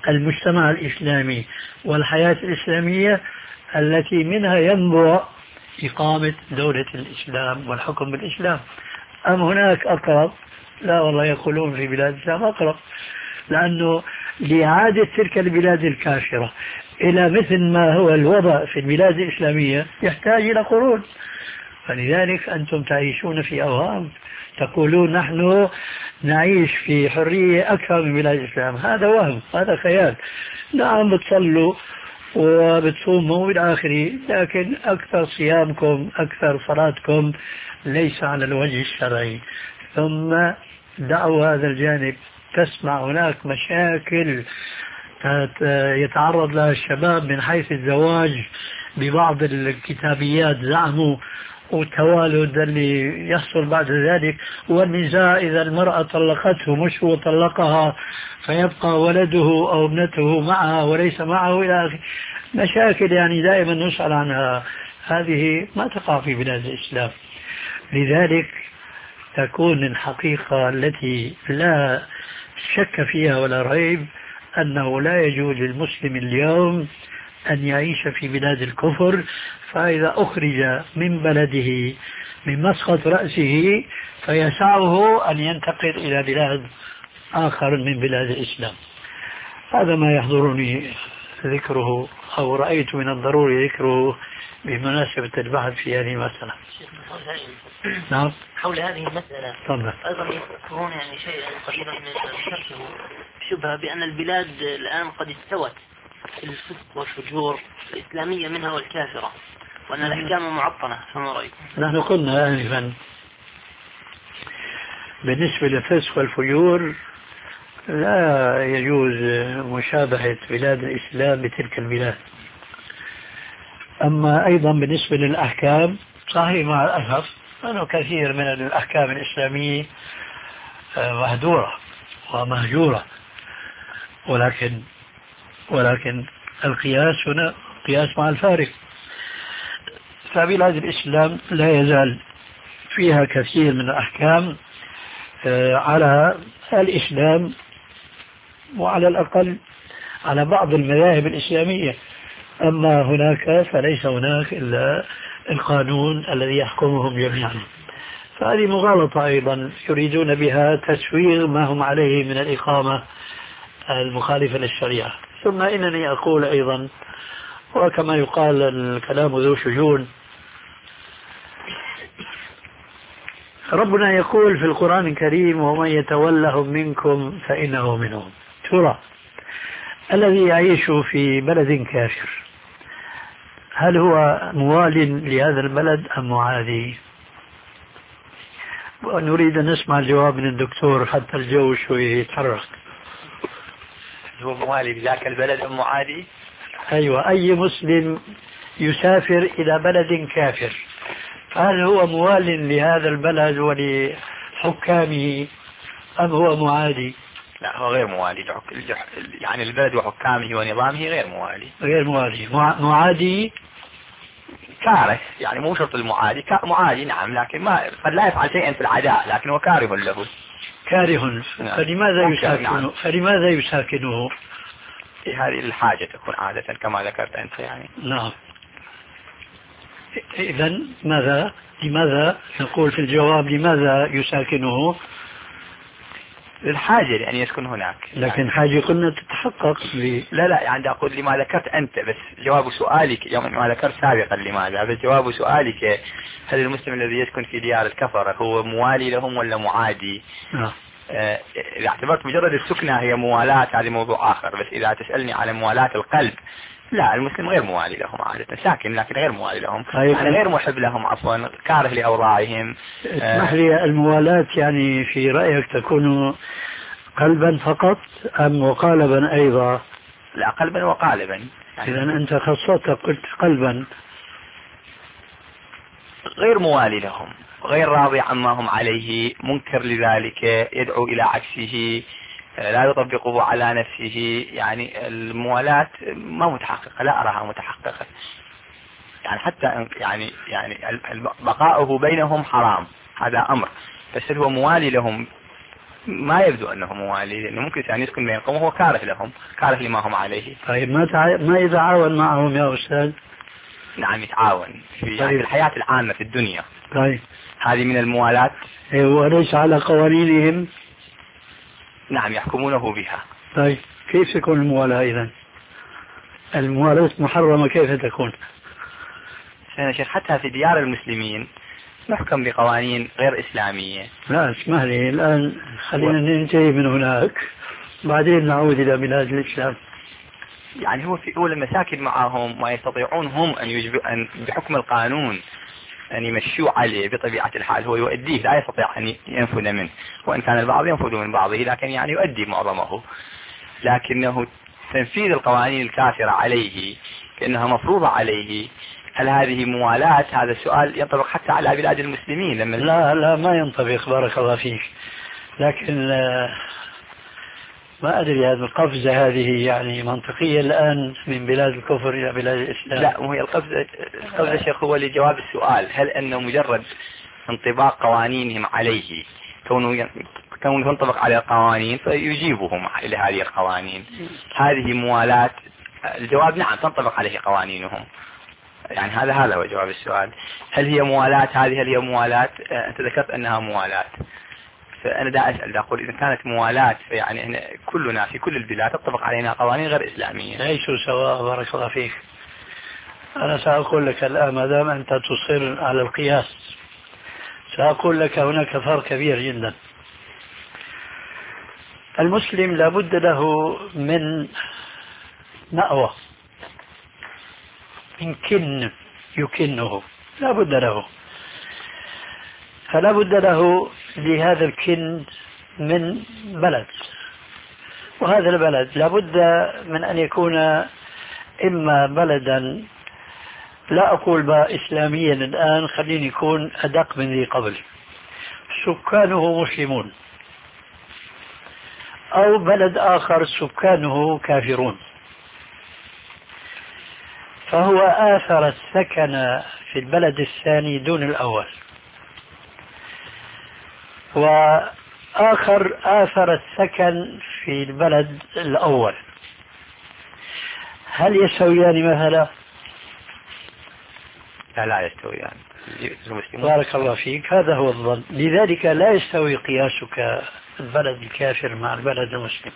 المجتمع الإسلامي والحياة الإسلامية التي منها ينبع إقامة دولة الإسلام والحكم بالإسلام، أم هناك أقرب؟ لا والله، يقولون في بلاد الإسلام أقرب، لأنه لإعادة تلك البلاد الكافرة إلى مثل ما هو الوضع في البلاد الإسلامية يحتاج إلى قرون. فلذلك أنتم تعيشون في أوهام، تقولون نحن نعيش في حرية أكثر من بلاد الإسلام. هذا وهم، هذا خيال. نعم بتصلوا وبتصوموا إلى آخره، لكن أكثر صيامكم أكثر صلاتكم ليس على الوجه الشرعي. ثم دعوا هذا الجانب، تسمع هناك مشاكل يتعرض لها الشباب من حيث الزواج ببعض الكتابيات زعموا، والتوالد اللي يحصل بعد ذلك، والنزاع إذا المرأة طلقته مش هو طلقها فيبقى ولده أو ابنته معها وليس معه إلى آخره. مشاكل يعني دائما نسأل عنها، هذه ما تقع في بلاد الإسلام. لذلك تكون الحقيقة التي لا شك فيها ولا ريب أنه لا يجوز للمسلم اليوم أن يعيش في بلاد الكفر، فإذا أخرج من بلده من مسقط رأسه فيسعه أن ينتقل إلى بلاد آخر من بلاد الإسلام. هذا ما يحضرني ذكره أو رأيت من الضروري ذكره بمناسبة البحث في هذه المسألة. نعم. حول هذه المسألة طبعا. أيضا يذكرون يعني شيئا قريبا من شرحه شبهة بأن البلاد الآن قد استوت في الفسق والفجور الإسلامية منها والكافرة، وأن الأحكام معطلة. فما رأيكم؟ نحن قلنا آنفا بالنسبة للفسق والفجور لا يجوز مشابهة بلاد الإسلام بتلك البلاد. أما أيضا بالنسبة للأحكام صحيح مع الأسف أنه كثير من الأحكام الإسلامية مهدورة ومهجورة، ولكن ولكن القياس هنا قياس مع الفارق. فبلاد الإسلام لا يزال فيها كثير من الأحكام على الإسلام، وعلى الأقل على بعض المذاهب الإسلامية. أما هناك فليس هناك إلا القانون الذي يحكمهم جميعا. فهذه مغالطة أيضا يريدون بها تسويغ ما هم عليه من الإقامة المخالفة للشريعة. ثم إنني أقول أيضا، وكما يقال الكلام ذو شجون، ربنا يقول في القرآن الكريم ومن يتولهم منكم فإنه منهم. ترى الذي يعيش في بلد كافر هل هو موال لهذا البلد أم معادي؟ ونريد أن نسمع الجواب من الدكتور حتى الجو شوي يتحرك. هو موالي لذاك البلد أم معادي؟ أيوة، أي مسلم يسافر إلى بلد كافر هل هو موال لهذا البلد ولحكامه أم هو معادي؟ لا، هو غير موالي، يعني البلد وحكامه ونظامه غير موالي. غير موالي. معادي كاره، يعني مو شرط المعادي، معادي نعم، لكن ما قد لا يفعل شيئا في العداء لكن هو كاره له. كاره. فلماذا يساكنه؟ فلماذا يساكنه؟ هذه الحاجة تكون عادة كما ذكرت أنت يعني. نعم. إذن ماذا لماذا نقول في الجواب لماذا يساكنه؟ الحاجة لأن يسكن هناك. لكن حاجة قلنا تتحقق ب... لا لا يعني أقول لما ذكرت أنت، بس جواب سؤالك يوم ما ذكرت سابقا لماذا، بس جواب سؤالك هل المسلم الذي يسكن في ديار الكفرة هو موالي لهم ولا معادي؟ آه. آه إذا اعتبرت مجرد السكنة هي موالاة هذا موضوع آخر، بس إذا تسألني على موالاة القلب لا، المسلم غير موالي لهم عادة، ساكن لكن غير موالي لهم، يعني غير محب لهم، عفوا كاره لأوضاعهم. اسمح لي، الموالاة يعني في رأيك تكون قلبا فقط أم وقالبا أيضا؟ لا، قلبا وقالبا. يعني إذا أنت خصصت قلت قلبا. غير موالي لهم، غير راضي عما هم عليه، منكر لذلك، يدعو إلى عكسه، لا يطبقه على نفسه. يعني الموالاة ما متحققة، لا أراها متحققة، يعني حتى يعني يعني بقاؤه بينهم حرام، هذا أمر، بس هو موالي لهم ما يبدو أنه موالي، لأنه ممكن أن يسكن بين قوم وهو كاره لهم، كاره لما هم عليه. طيب ما تع... ما يتعاون معهم يا أستاذ؟ نعم يتعاون في طيب. يعني الحياة العامة في الدنيا. طيب هذه من الموالاة. وليس على قوانينهم. نعم يحكمونه بها. طيب كيف تكون الموالاة إذن؟ الموالاة محرمة كيف تكون؟ يا شيخ حتى في ديار المسلمين نحكم بقوانين غير إسلامية. لا اسمح لي الآن خلينا ننتهي من هناك بعدين نعود إلى بلاد الإسلام. يعني هو في أول المساكن معهم ما يستطيعون هم أن يجب أن بحكم القانون أن يمشوا عليه بطبيعة الحال، هو يؤديه لا يستطيع أن ينفذ منه، وإن كان البعض ينفذ من بعضه لكن يعني يؤدي معظمه، لكنه تنفيذ القوانين الكافرة عليه كأنها مفروضة عليه. هل هذه موالاة؟ هذا السؤال ينطبق حتى على بلاد المسلمين. لما لا لا ما ينطبق بارك الله فيك، لكن ما أدري هذه القفزة هذه يعني منطقية الآن من بلاد الكفر إلى بلاد الإسلام. لا وهي القفزة القفزة شيخ هو لجواب السؤال، هل أنه مجرد انطباق قوانينهم عليه كونه كونه ينطبق على القوانين فيجيبهم إلى هذه القوانين، هذه موالاة؟ الجواب نعم تنطبق عليه قوانينهم. يعني هذا هذا هو جواب السؤال. هل هي موالاة هذه؟ هل هي موالاة؟ أنت ذكرت أنها موالاة، فأنا دا أسأل دا أقول إذا كانت موالاة فيعني كلنا في كل البلاد تطبق علينا قوانين غير إسلامية. ليسوا سواء بارك الله فيك. أنا سأقول لك الآن ما دام أنت تصر على القياس سأقول لك هناك فرق كبير جدا. المسلم لابد له من مأوى، من كن يكنه، لابد له، فلا بد له لهذا الكن من بلد، وهذا البلد لابد من أن يكون إما بلدا لا أقول بقى إسلاميا الآن، خليني يكون أدق من ذي قبل، سكانه مسلمون، أو بلد آخر سكانه كافرون، فهو آثر السكن في البلد الثاني دون الأول، وآخر آثر السكن في البلد الأول. هل يستويان مثلا؟ لا لا يستويان. بارك الله فيك، هذا هو الظن. لذلك لا يستوي قياسك البلد الكافر مع البلد المسلم،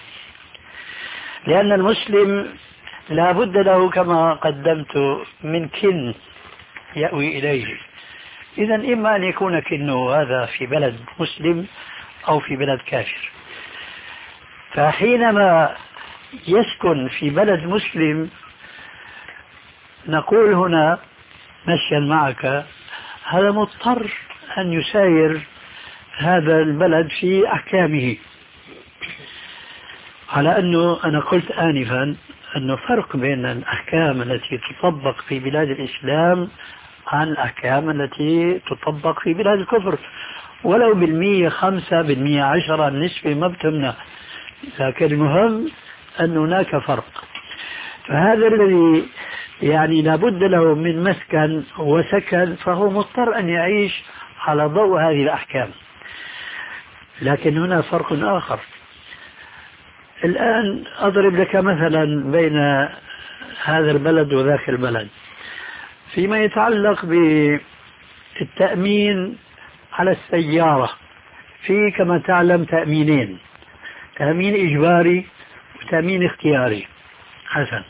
لأن المسلم لا بد له كما قدمت من كن يأوي إليه. إذا إما أن يكون كنه هذا في بلد مسلم أو في بلد كافر، فحينما يسكن في بلد مسلم نقول هنا مشيا معك هذا مضطر أن يساير هذا البلد في أحكامه، على أنه أنا قلت آنفا أنه فرق بين الأحكام التي تطبق في بلاد الإسلام عن الأحكام التي تطبق في بلاد الكفر، ولو بالمية خمسة بالمية عشرة النسبة ما بتمنع، لكن المهم أن هناك فرق. فهذا الذي يعني لابد له من مسكن وسكن فهو مضطر أن يعيش على ضوء هذه الأحكام. لكن هنا فرق آخر. الآن أضرب لك مثلا بين هذا البلد وذاك البلد فيما يتعلق بالتأمين على السيارة. في كما تعلم تأمينين، تأمين إجباري وتأمين اختياري. حسن،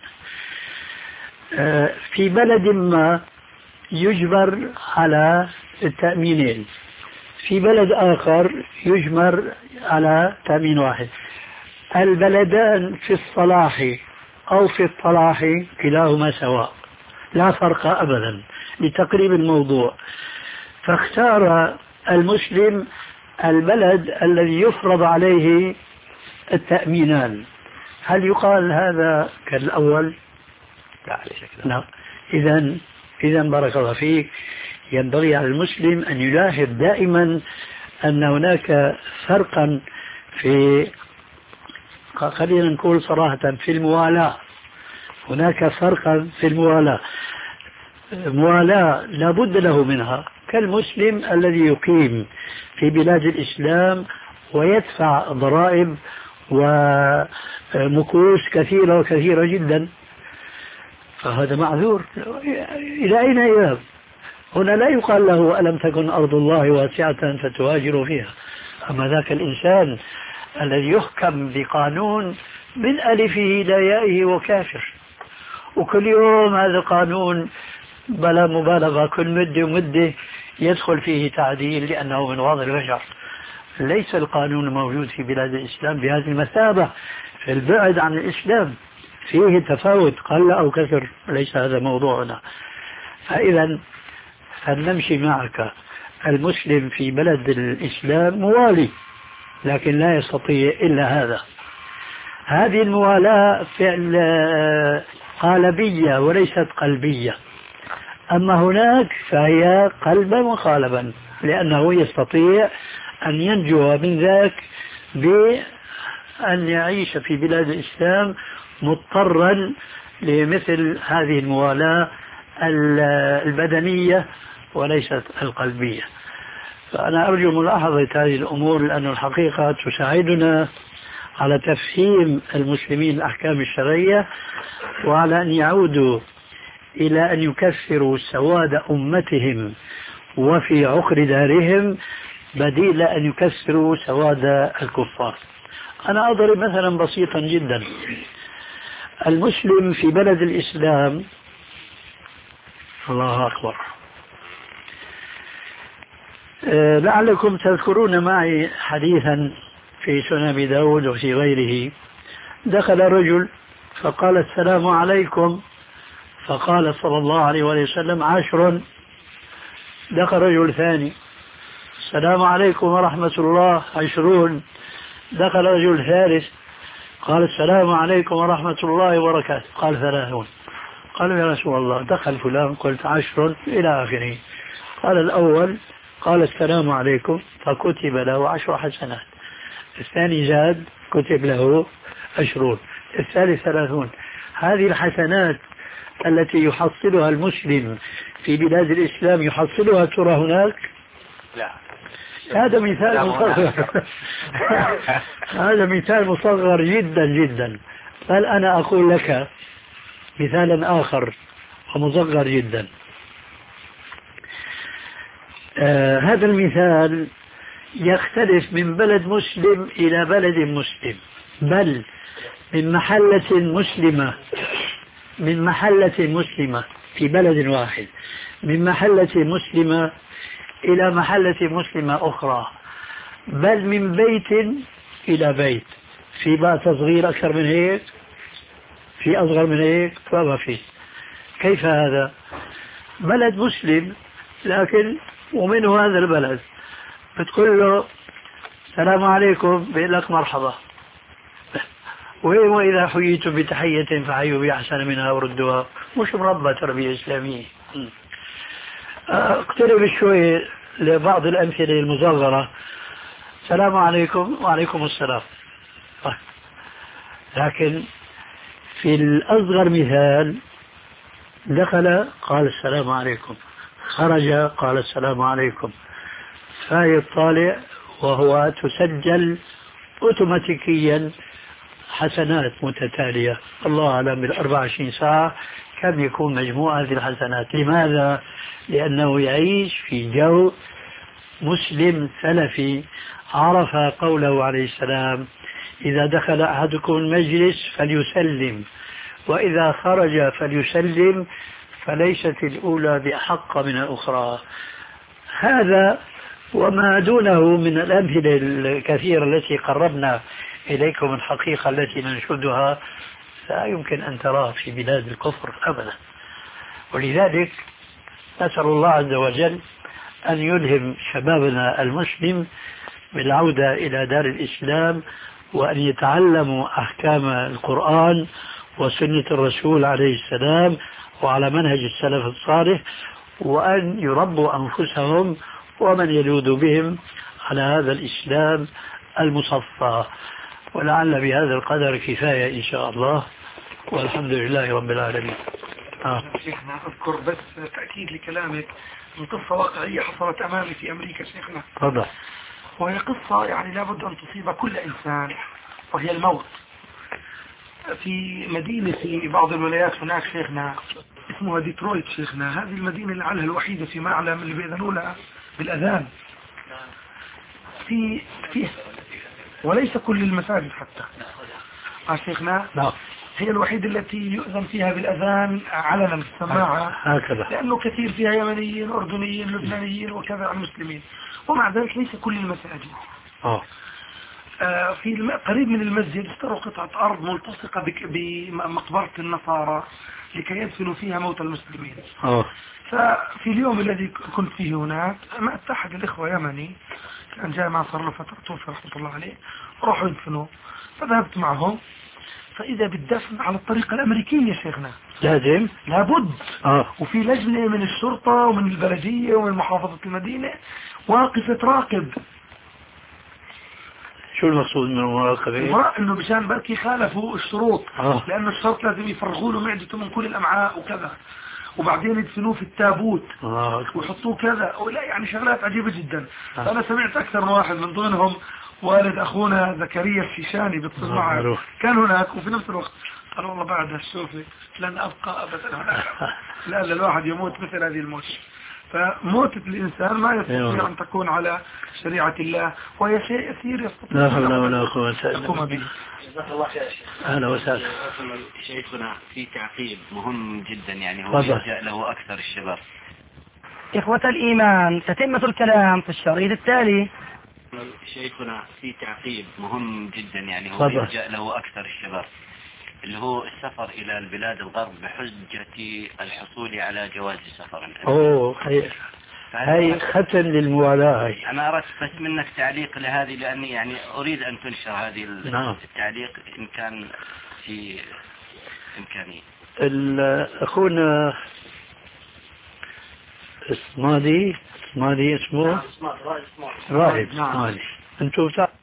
في بلد ما يجبر على التأمينين، في بلد آخر يجبر على تأمين واحد. البلدان في الصلاح أو في الطلاح كلاهما سواء، لا فرق أبدا لتقريب الموضوع. فاختار المسلم البلد الذي يفرض عليه التأمينان. هل يقال هذا كالأول؟ لا ليس كذا. لا. إذن إذن بارك الله فيك، ينبغي على المسلم أن يلاحظ دائما أن هناك فرقا في، خلينا نقول صراحة، في الموالاة. هناك فرقا في الموالاة. موالاة لابد له منها كالمسلم الذي يقيم في بلاد الإسلام ويدفع ضرائب ومكوس كثيرة وكثيرة جدا، فهذا معذور. إلى أين يذهب؟ هنا لا يقال له ألم تكن أرض الله واسعة فتهاجروا فيها. أما ذاك الإنسان الذي يحكم بقانون من ألفه إلى يائه وكافر، وكل يوم هذا القانون بلا مبالغة كل مدة ومدة يدخل فيه تعديل لأنه من وضع البشر. ليس القانون موجود في بلاد الإسلام بهذه المثابة في البعد عن الإسلام، فيه تفاوت قل أو كثر، ليس هذا موضوعنا. فإذا فلنمشي معك. المسلم في بلد الإسلام موالي، لكن لا يستطيع إلا هذا. هذه الموالاة فعل قالبية وليست قلبية، أما هناك فهي قلبا وقالبا، لأنه يستطيع أن ينجو من ذاك بأن يعيش في بلاد الإسلام مضطرا لمثل هذه الموالاة البدنية وليست القلبية. فأنا أرجو ملاحظة هذه الأمور، لأن الحقيقة تساعدنا على تفهيم المسلمين الأحكام الشرعية، وعلى أن يعودوا إلى أن يكسروا سواد أمتهم وفي عقر دارهم بديل أن يكسروا سواد الكفار. أنا أضرب مثلا بسيطا جدا. المسلم في بلد الإسلام، الله أكبر، أه لعلكم تذكرون معي حديثا في سنن أبي داود وفي غيره. دخل رجل فقال السلام عليكم، فقال صلى الله عليه وسلم عشر. دخل رجل ثاني، السلام عليكم ورحمة الله، عشرون. دخل رجل ثالث قال السلام عليكم ورحمة الله وبركاته، قال ثلاثون. قال يا رسول الله دخل فلان، قلت عشر إلى آخره. قال الأول قال السلام عليكم فكتب له عشر حسنات، الثاني زاد كتب له عشرون، الثالث ثلاثون. هذه الحسنات التي يحصلها المسلم في بلاد الإسلام يحصلها ترى هناك؟ لا. هذا مثال مصغر. هذا مثال مصغر جدا جدا. بل أنا أقول لك مثالا آخر ومصغر جدا. آه هذا المثال يختلف من بلد مسلم إلى بلد مسلم، بل من محلة مسلمة من محلة مسلمة في بلد واحد، من محلة مسلمة إلى محلة مسلمة أخرى، بل من بيت إلى بيت. في بقى تصغير أكثر من هيك، في أصغر من هيك، فما في. كيف هذا؟ بلد مسلم لكن ومنه هذا البلد بتقول له السلام عليكم بيقول لك مرحبا، وإذا حييتم بتحية فحيوا بأحسن منها وردوها. مش مربى تربية إسلامية. اقترب شوي لبعض الأمثلة المصغرة. السلام عليكم وعليكم السلام. لكن في الأصغر مثال دخل قال السلام عليكم، خرج قال السلام عليكم، فيطالع وهو تسجل أوتوماتيكيا حسنات متتالية. الله أعلم بالأربع وعشرين ساعة كم يكون مجموع هذه الحسنات. لماذا؟ لأنه يعيش في جو مسلم سلفي عرف قوله عليه السلام إذا دخل أحدكم المجلس فليسلم وإذا خرج فليسلم فليست الأولى بأحق من الأخرى. هذا وما دونه من الأمثلة الكثيرة التي قربنا إليكم الحقيقة التي ننشدها لا يمكن أن تراها في بلاد الكفر أبدا. ولذلك نسأل الله عز وجل أن يلهم شبابنا المسلم بالعودة إلى دار الإسلام، وأن يتعلموا أحكام القرآن وسنة الرسول عليه السلام وعلى منهج السلف الصالح، وأن يربوا أنفسهم ومن يلوذ بهم على هذا الإسلام المصفى. ولعل بهذا القدر كفاية إن شاء الله، والحمد لله رب العالمين. آه. شيخنا أذكر بس تأكيد لكلامك من قصة واقعية حصلت أمامي في أمريكا شيخنا. تفضل. وهي قصة يعني لابد أن تصيب كل إنسان، وهي الموت. في مدينة في بعض الولايات هناك شيخنا اسمها ديترويت شيخنا، هذه المدينة لعلها الوحيدة في معلم اللي بيأذنوا لها بالأذان في فيه، وليس كل المساجد حتى آه شيخنا نعم. هي الوحيدة التي يؤذن فيها بالأذان علنا في السماعة، هكذا، لأنه كثير فيها يمنيين أردنيين لبنانيين وكذا عن المسلمين، ومع ذلك ليس كل المساجد. اه آه في الم... قريب من المسجد اشتروا قطعة أرض ملتصقة بك... بمقبرة النصارى لكي يدفنوا فيها موتى المسلمين. اه ففي اليوم الذي كنت فيه هناك مات أحد الإخوة يمني كان جاي معه صار له فترة توفي رحمة الله عليه، راحوا يدفنوا، فذهبت معهم فإذا بالدفن على الطريقة الأمريكية شيخنا، لازم لابد اه وفي لجنة من الشرطة ومن البلدية ومن محافظة المدينة واقفة تراقب. شو المقصود من المراقبة؟ ما انه مشان بركي خالفوا الشروط، آه. لانه الشرط لازم يفرغوا له معدته من كل الامعاء وكذا، وبعدين يدفنوه في التابوت آه. ويحطوه كذا، ولا يعني شغلات عجيبة جدا. آه. فانا سمعت اكثر من واحد من ضمنهم والد اخونا زكريا الشيشاني بيتصل آه. معي كان هناك، وفي نفس الوقت قال والله بعد هالشوفة لن ابقى ابدا هناك لأن الواحد يموت مثل هذه الموت. فموتة الإنسان ما يستطيع أن تكون على شريعة الله، وهي شيء يسير يستطيع لا حول ولا قوة إلا يقوم به. أهلا وسهلا. شيخنا في تعقيب مهم جدا يعني هو يلجأ له أكثر الشباب. إخوة الإيمان، تتمة الكلام في الشريط التالي. شيخنا في تعقيب مهم جدا يعني هو يلجأ له أكثر الشباب، اللي هو السفر إلى البلاد الغرب بحجة الحصول على جواز سفر. أوه هي هي ختم للموالاة هي. أنا أردت بس منك تعليق لهذه، لأني يعني أريد أن تنشر هذه نعم. التعليق إن كان في إمكانية. أخونا اسمادي اسمادي اسمه راهب. نعم. أنتم